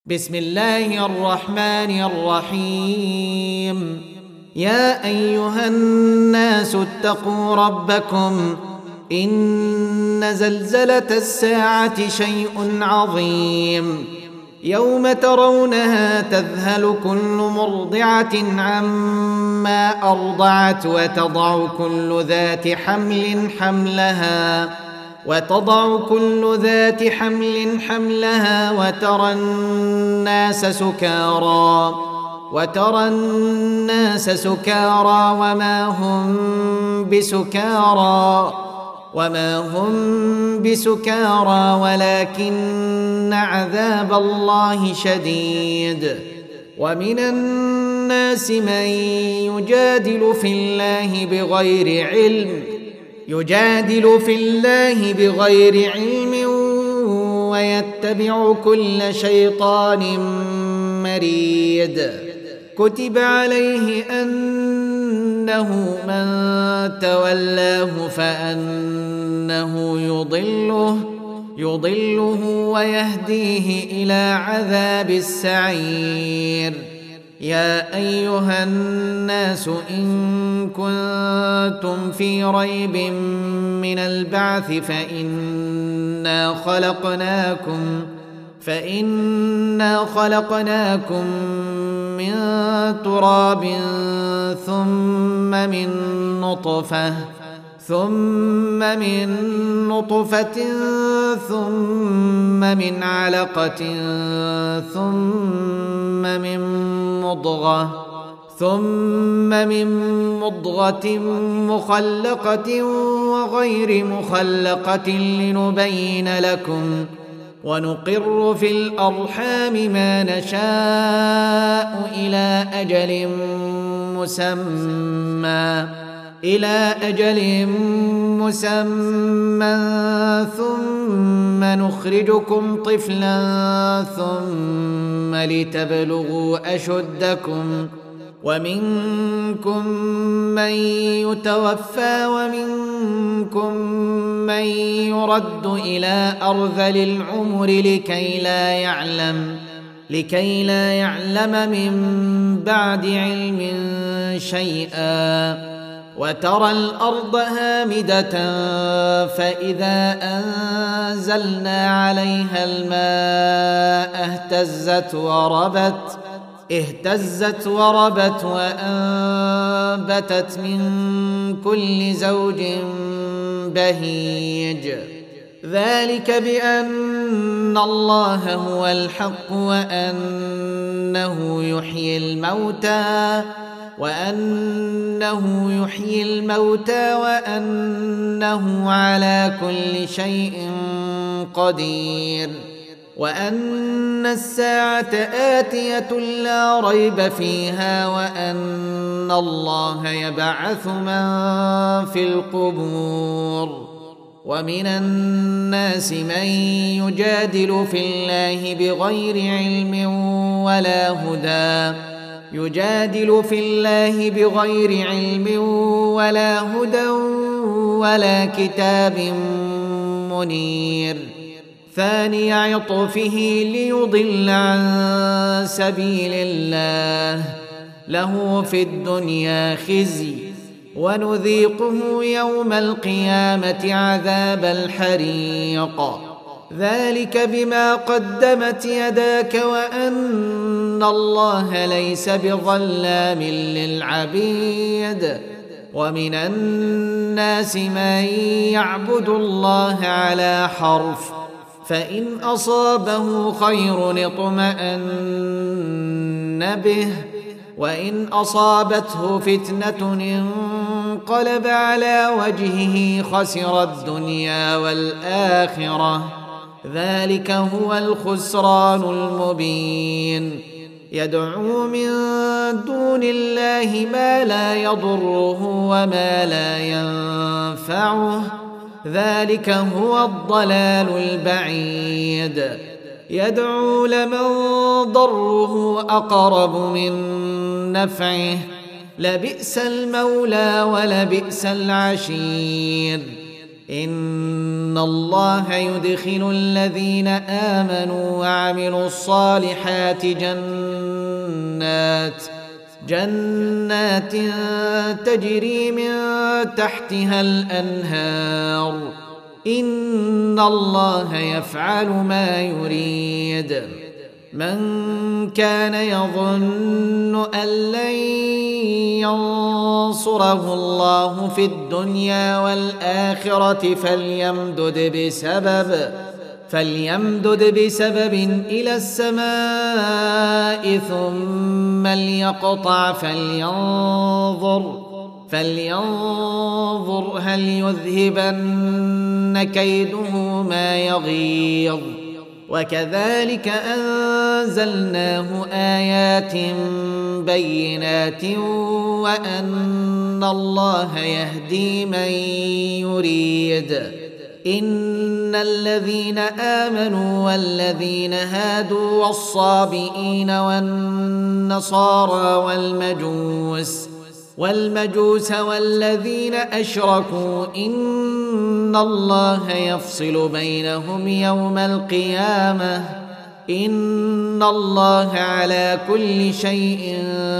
بسم الله الرحمن الرحيم. يا أيها الناس اتقوا ربكم إن زلزلة الساعة شيء عظيم يوم ترونها تذهل كل مرضعة عما أرضعت وتضع كل ذات حمل حملها وترى الناس سكارى وما هم بسكارى ولكن عذاب الله شديد. ومن الناس من يجادل في الله بغير علم ويتبع كل شيطان مريد. كتب عليه أنه من تولاه فأنه يضله ويهديه إلى عذاب السعير. يا أيها الناس إن كنتم في ريب من البعث فإنا خلقناكم من تراب ثم من نطفة ثم من علقة ثم من مضغة مخلقة وغير مخلقة لنبين لكم. ونقر في الأرحام ما نشاء إلى أجل مسمى ثم نخرجكم طفلا ثم لتبلغوا أشدكم. ومنكم من يتوفى ومنكم من يرد إلى أرذل العمر لكي لا يعلم من بعد علم شيئا. وترى الأرض هامدة فإذا أنزلنا عليها الماء اهتزت وربت وأنبتت من كل زوج بهيج. ذلك بأن الله هو الحق وأنه يحيي الموتى وأنه على كل شيء قدير. وأن الساعة آتية لا ريب فيها وأن الله يبعث من في القبور. ومن الناس من يجادل في الله بغير علم ولا هدى ولا كتاب منير. ثاني عطفه ليضل عن سبيل الله له في الدنيا خزي ونذيقه يوم القيامة عذاب الحريق. ذلك بما قدمت يداك وأن الله ليس بظلام للعبيد. ومن الناس من يعبد الله على حرف فإن أصابه خير اطمأن به وإن أصابته فتنة انقلب على وجهه خسر الدنيا والآخرة. ذلك هو الخسران المبين. يدعو من دون الله ما لا يضره وما لا ينفعه. ذلك هو الضلال البعيد. يدعو لمن ضره أقرب من نفعه لبئس المولى ولبئس العشير. إن الله يدخل الذين آمنوا وعملوا الصالحات جنات تجري من تحتها الأنهار إن الله يفعل ما يريد. من كان يظن أن لن ينصره الله في الدنيا والآخرة فليمدد بسبب إلى السماء ثم ليقطع فلينظر هل يذهبن كيده ما يغيظ. وكذلك أنزلناه آيات بينات وأن الله يهدي من يريد. إن الذين آمنوا والذين هادوا والصابئين والنصارى والمجوس والذين أشركوا إن الله يفصل بينهم يوم القيامة إن الله على كل شيء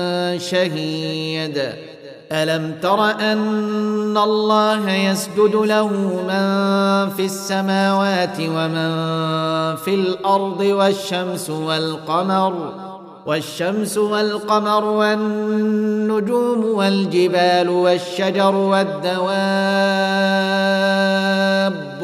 شهيد. ألم تر أن الله يسجد له من في السماوات ومن في الأرض والشمس والقمر والنجوم والجبال والشجر والدواب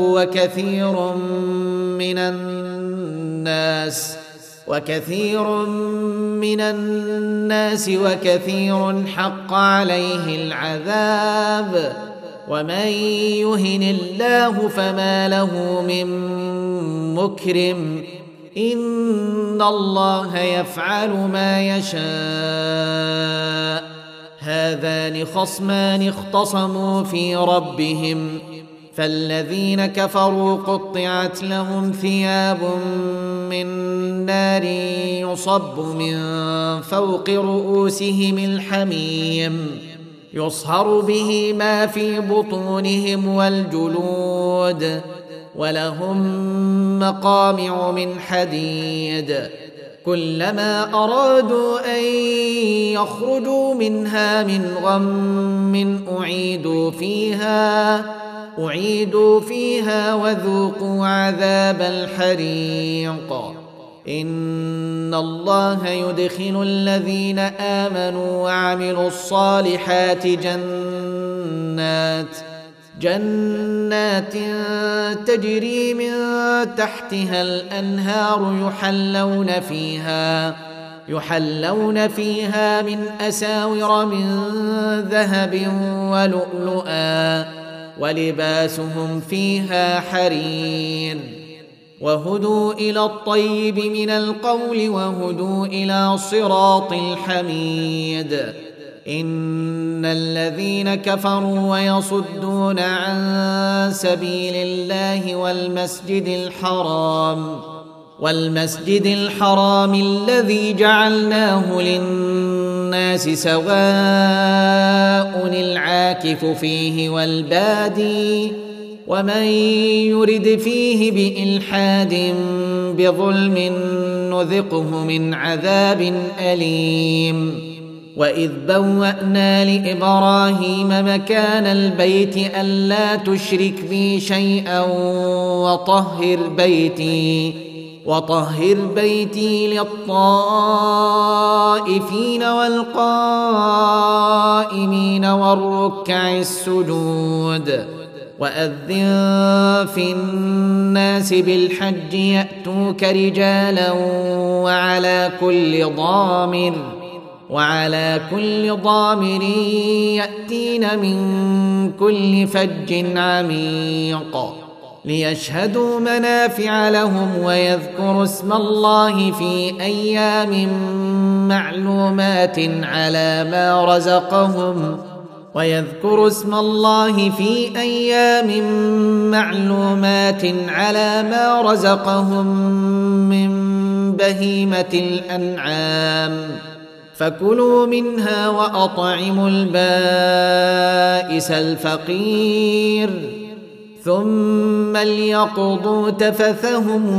وكثير من الناس وكثير حق عليه العذاب ومن يهن الله فما له من مكرم إن الله يفعل ما يشاء. هذان خصمان اختصموا في ربهم فالذين كفروا قطعت لهم ثياب من نار يصب من فوق رؤوسهم الحميم يصهر به ما في بطونهم والجلود ولهم مقامع من حديد كلما أرادوا أن يخرجوا منها من غم أعيدوا فيها وذوقوا عذاب الحريق. إن الله يدخل الذين آمنوا وعملوا الصالحات جنات تجري من تحتها الأنهار يحلون فيها من أساور من ذهب ولؤلؤا ولباسهم فيها حرير وهدوا إلى الطيب من القول وهدوا إلى صراط الحميد. إن الذين كفروا ويصدون عن سبيل الله والمسجد الحرام الذي جعلناه للناس سواء العاكف فيه والبادي ومن يرد فيه بإلحاد بظلم نذقه من عذاب أليم. وإذ بوأنا لإبراهيم مكان البيت ألا تشرك بي شيئا وطهر بيتي للطائفين والقائمين والركع السجود. وأذن في الناس بالحج يأتوك رجالا وعلى كل ضامر يأتين من كل فج عميق ليشهدوا منافع لهم ويذكروا اسم الله في أيام معلومات على ما رزقهم من بهيمة الأنعام فكلوا منها وأطعموا البائس الفقير ثم ليقضوا تفثهم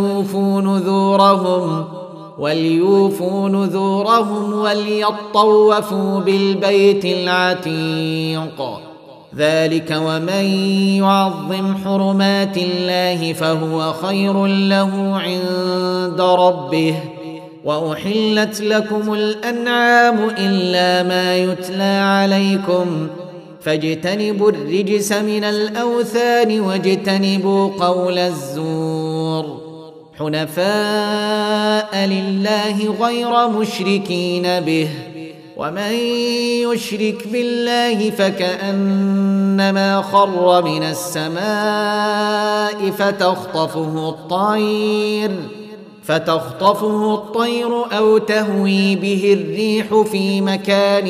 وليوفوا نذورهم وليطوفوا بالبيت العتيق. ذلك ومن يعظم حرمات الله فهو خير له عند ربه. وأحلت لكم الأنعام إلا ما يتلى عليكم فاجتنبوا الرجس من الأوثان واجتنبوا قول الزور حنفاء لله غير مشركين به. ومن يشرك بالله فكأنما خر من السماء فتخطفه الطير أو تهوي به الريح في مكان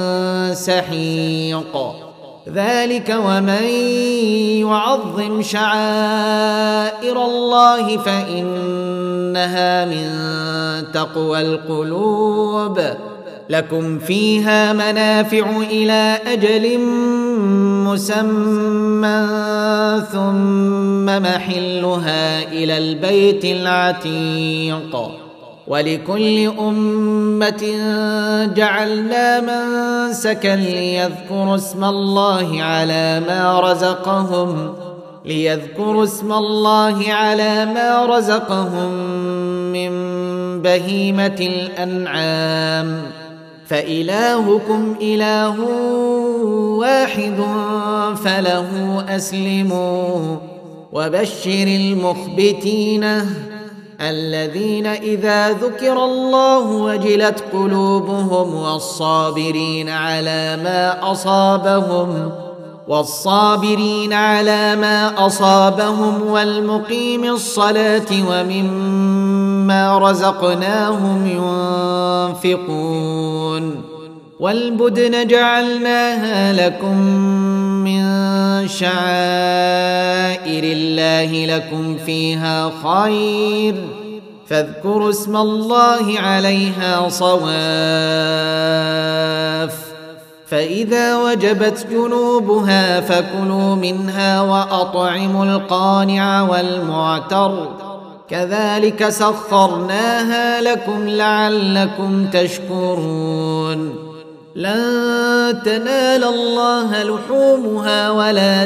سحيق. ذلك ومن يعظم شعائر الله فإنها من تقوى القلوب. لكم فيها منافع إلى أجل مسمى ثم محلها إلى البيت العتيق. ولكل أمة جعلنا منسكا ليذكروا اسم الله على ما رزقهم من بهيمة الأنعام فإلهكم إله واحد فله أسلموا. وبشر المخبتين الذين إذا ذكر الله وجلت قلوبهم والصابرين على ما أصابهم والمقيم الصلاة ومما رزقناهم ينفقون. والبدن جعلناها لكم من شعائر الله لكم فيها خير فاذكروا اسم الله عليها صواف. فإذا وجبت جنوبها فكلوا منها وأطعموا القانع والمعتر كذلك سخرناها لكم لعلكم تشكرون. لن تنال الله لحومها ولا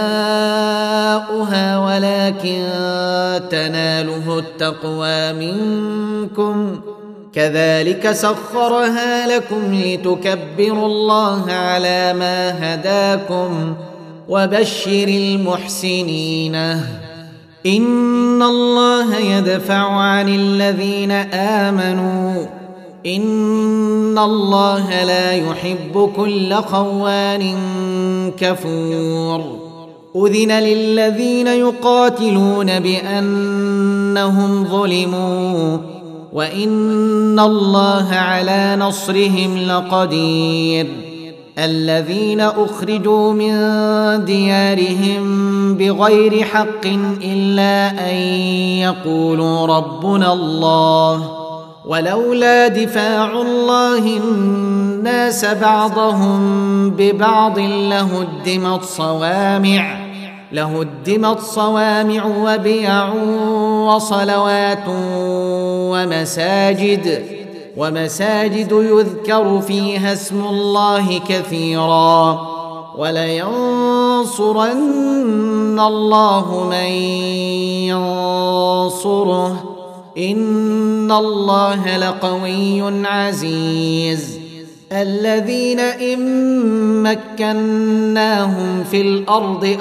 دماؤها ولكن تناله التقوى منكم كذلك سخرها لكم لتكبروا الله على ما هداكم. وبشر المحسنين إن الله يدفع عن الذين آمنوا إن الله لا يحب كل خوان كفور. أذن للذين يقاتلون بأنهم ظلموا وإن الله على نصرهم لقدير. الذين أخرجوا من ديارهم بغير حق إلا أن يقولوا ربنا الله ولولا دفاع الله الناس بعضهم ببعض لهدمت صوامع وبيع وصلوات ومساجد يذكر فيها اسم الله كثيرا ولينصرن الله من ينصره إن الله لقوي عزيز. الذين إن مكناهم في الأرض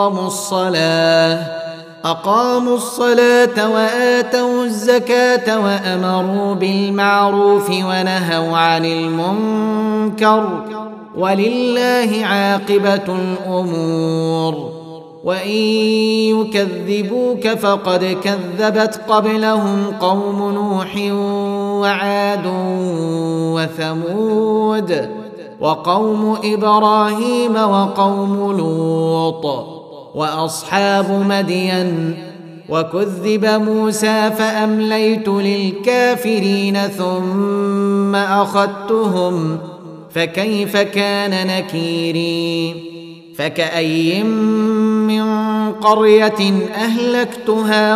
أقاموا الصلاة وآتوا الزكاة وأمروا بالمعروف ونهوا عن المنكر ولله عاقبة الأمور. وإن يكذبوك فقد كذبت قبلهم قوم نوح وعاد وثمود وقوم إبراهيم وقوم لوط وأصحاب مدين. وكذب موسى فأمليت للكافرين ثم أخذتهم فكيف كان نكيري. فكأي من قرية أهلكتها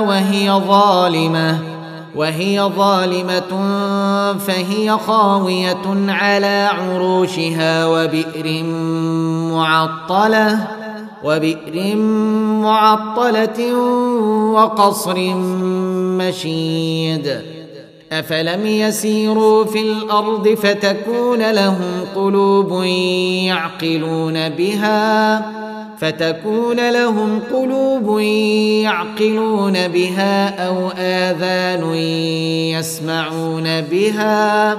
وهي ظالمة فهي خاوية على عروشها وبئر معطلة وقصر مشيد أفلم يسيروا في الأرض فتكون لهم قلوب يعقلون بها أو آذان يسمعون بها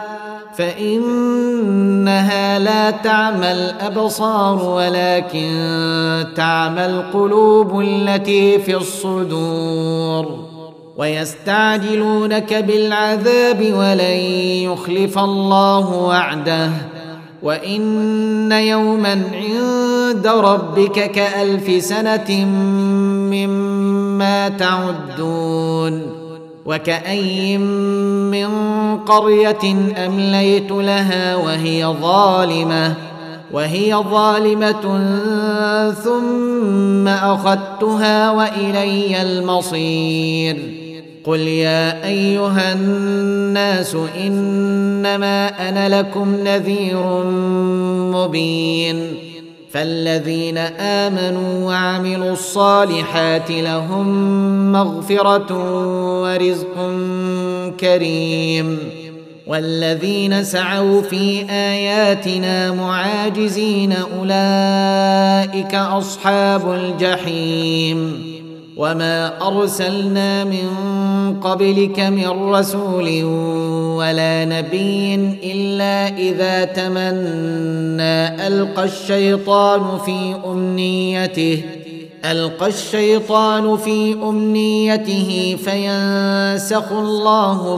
فإنها لا تعمى الأبصار ولكن تعمى القلوب التي في الصدور ويستعجلونك بالعذاب ولن يخلف الله وعده وإن يوما عند ربك كألف سنة مما تعدون وكأي من قرية أمليت لها وهي ظالمة ثم أخذتها وإلي المصير قل يا أيها الناس إنما أنا لكم نذير مبين فالذين آمنوا وعملوا الصالحات لهم مغفرة ورزق كريم والذين سعوا في آياتنا معاجزين أولئك أصحاب الجحيم وما أرسلنا من قبلك من رسول ولا نبي إلا إذا تمنى ألقى الشيطان في أمنيته فينسخ الله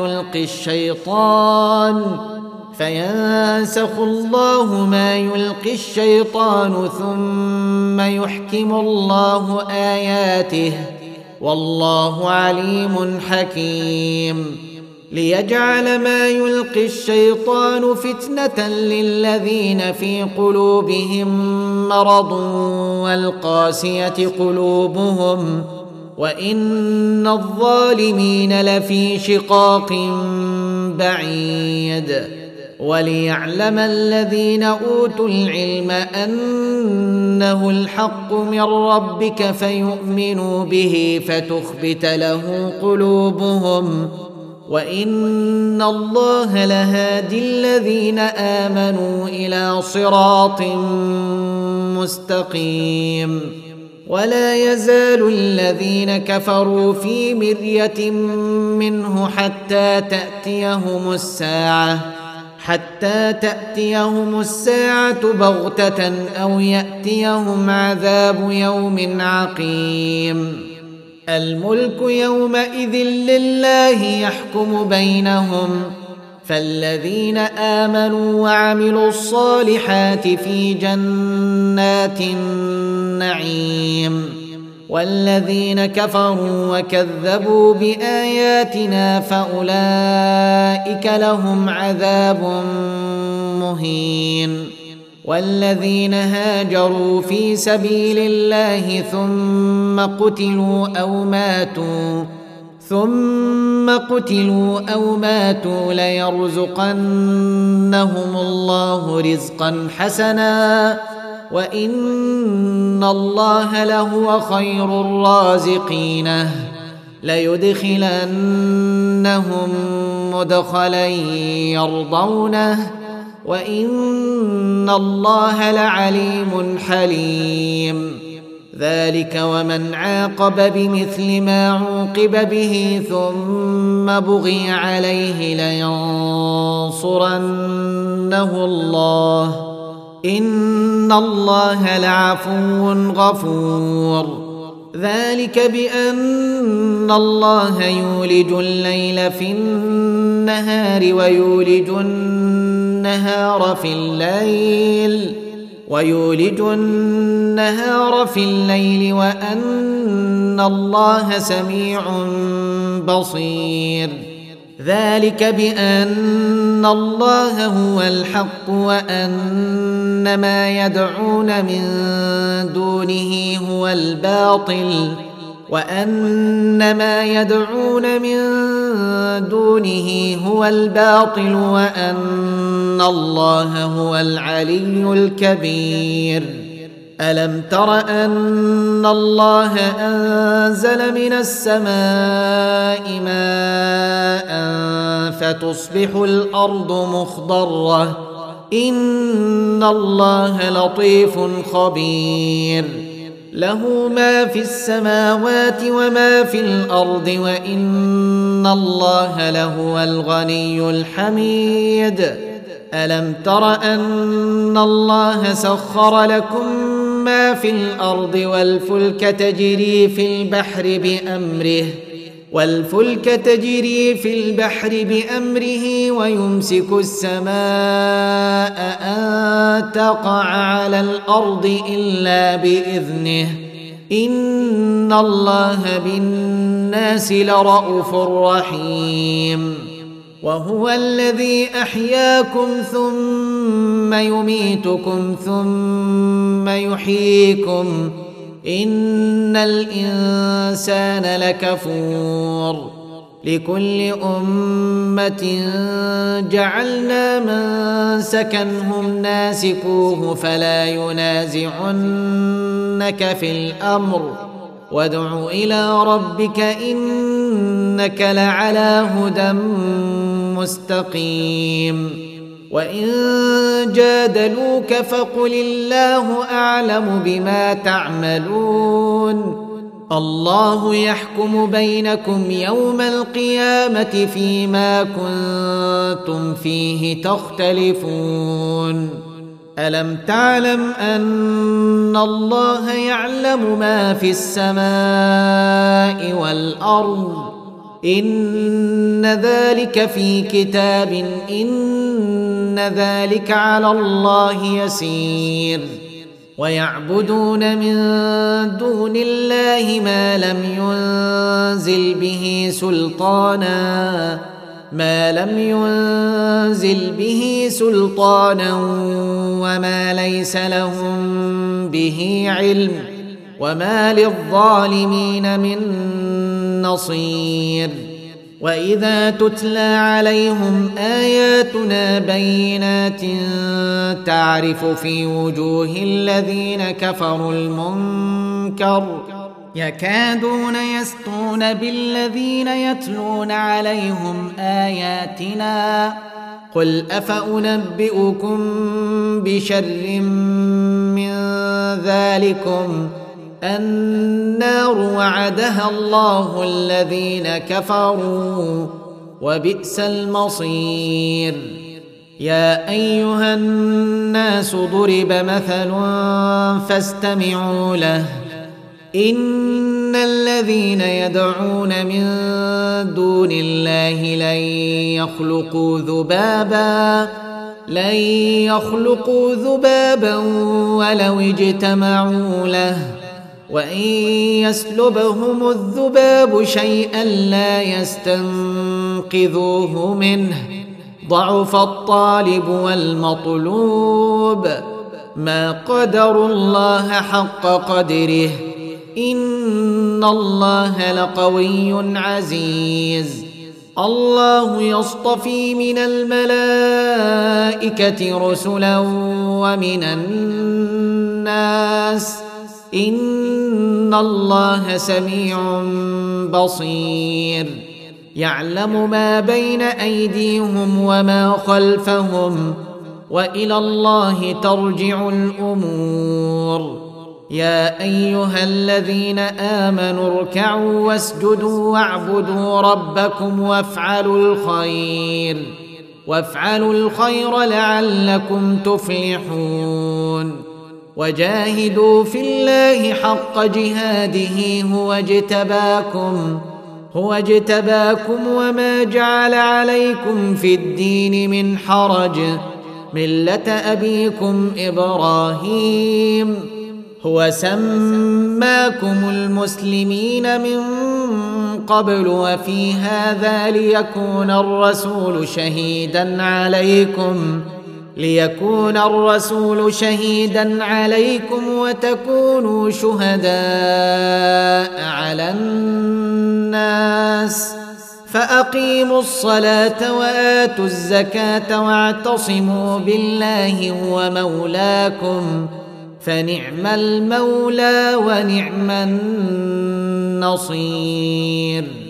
ما يلقي الشيطان ثم يحكم الله آياته والله عليم حكيم ليجعل ما يلقي الشيطان فتنة للذين في قلوبهم مرض والقاسية قلوبهم وإن الظالمين لفي شقاق بعيد وليعلم الذين أوتوا العلم أنه الحق من ربك فيؤمنوا به فتخبت له قلوبهم وإن الله لهادي الذين آمنوا إلى صراط مستقيم ولا يزال الذين كفروا في مرية منه حتى تأتيهم الساعة بغتة أو يأتيهم عذاب يوم عقيم الملك يومئذ لله يحكم بينهم فالذين آمنوا وعملوا الصالحات في جنات النعيم والذين كفروا وكذبوا بآياتنا فأولئك لهم عذاب مهين والذين هاجروا في سبيل الله ثم قتلوا أو ماتوا ليرزقنهم الله رزقا حسنا وإن الله لهو خير الرازقين ليدخلنهم مدخلا يرضونه وإن الله لعليم حليم ذلك ومن عاقب بمثل ما عوقب به ثم بغي عليه لينصرنه الله إن الله لعفو غفور ذلك بأن الله يولج الليل في النهار ويولج النهار في الليل وأن الله سميع بصير ذلك بأن الله هو الحق وأن ما يدعون من دونه هو الباطل وأن الله هو العلي الكبير. ألم تر أن الله أنزل من السماء ماء فتصبح الأرض مخضرة إن الله لطيف خبير له ما في السماوات وما في الأرض وإن الله لهو الغني الحميد. ألم تر أن الله سخر لكم ما في الأرض والفلك تجري في البحر بأمره ويمسك السماء أن تقع على الأرض إلا بإذنه إن الله بالناس لرءوف رحيم. وهو الذي أحياكم ثم يميتكم ثم يحييكم إن الإنسان لكفور. لكل أمة جعلنا منسكنهم ناسكوه فلا ينازعنك في الأمر وادع إلى ربك إنك لعلى هدى مستقيم. وإن جادلوك فقل الله أعلم بما تعملون الله يحكم بينكم يوم القيامة فيما كنتم فيه تختلفون. ألم تعلم أن الله يعلم ما في السماء والأرض إن ذلك في كتاب إن ذلك على الله يسير. ويعبدون من دون الله ما لم ينزل به سلطانا وما ليس لهم به علم وما للظالمين من نصير. وإذا تتلى عليهم آياتنا بينات تعرف في وجوه الذين كفروا المنكر يكادون يسطون بالذين يتلون عليهم آياتنا قل أفأنبئكم بشر من ذلكم النار وعدها الله الذين كفروا وبئس المصير. يا أيها الناس ضرب مثل فاستمعوا له إن الذين يدعون من دون الله لن يخلقوا ذبابا ولو اجتمعوا له وإن يسلبهم الذباب شيئا لا يستنقذوه منه ضعف الطالب والمطلوب ما قدروا الله حق قدره إن الله لقوي عزيز. الله يصطفي من الملائكة رسلا ومن الناس إن الله سميع بصير. يعلم ما بين أيديهم وما خلفهم وإلى الله ترجع الأمور. يا أيها الذين آمنوا اركعوا واسجدوا واعبدوا ربكم وافعلوا الخير لعلكم تفلحون. وجاهدوا في الله حق جهاده هو اجتباكم وما جعل عليكم في الدين من حرج ملة أبيكم إبراهيم هو سماكم المسلمين من قبل وفي هذا ليكون الرسول شهيدا عليكم وتكونوا شهداء على الناس فأقيموا الصلاة وآتوا الزكاة واعتصموا بالله هو مولاكم فنعم المولى ونعم النصير.